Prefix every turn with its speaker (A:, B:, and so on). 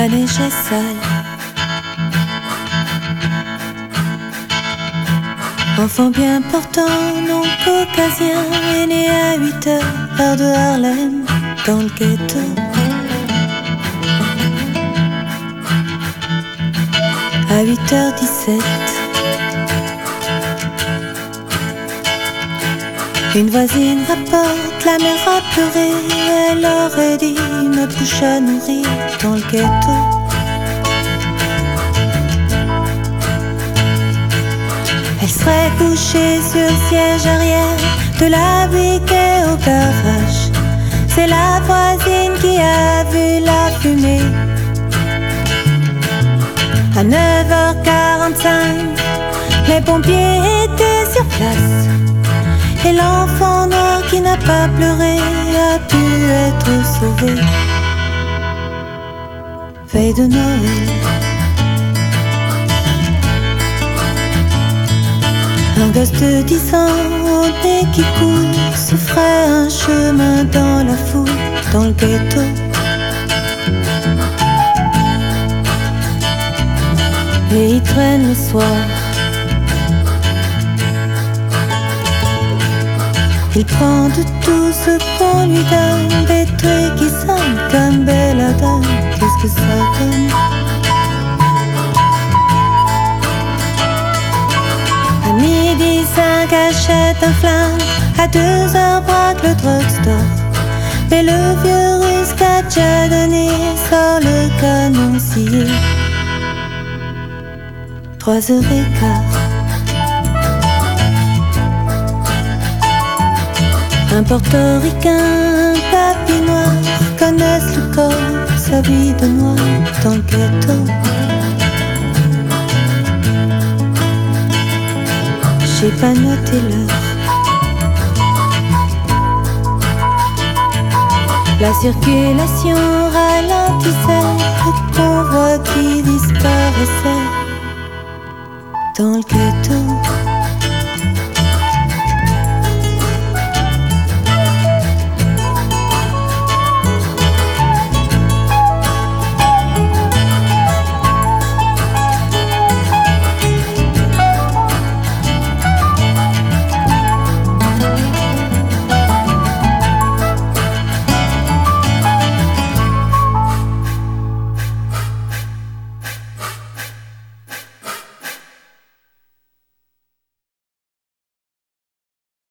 A: La neige est sale. Enfant bien portant, non caucasien, est né à 8h, heure de Harlem, dans le ghetto. À 8h17, une voisine rapporte, la mère a pleuré, elle aurait dit une bouche à nourrir dans le ghetto. Elle serait couchée sur le siège arrière de la briquet au garage. C'est la voisine qui a vu la fumée. À 9h45, les pompiers étaient sur place. Et l'enfant noir qui n'a pas pleuré a pu être sauvé. Veille de Noël, un gosse de 10 ans au nez qui coule se ferait un chemin dans la foule, dans le ghetto. Et il traîne le soir. Il prend de tout ce qu'on lui donne, des trucs qui sonnent comme belladone. Qu'est-ce que ça donne? À midi 5 achète un flingue, à 2h braque le drugstore. Mais le vieux russe qu'a déjà donné sort le canon scié. 3h15. Un portoricain, un papy noir connaissent le corps, sa vie de noir dans le ghetto. J'ai pas noté l'heure. La circulation ralentissait, le convoi qui disparaissait dans le ghetto.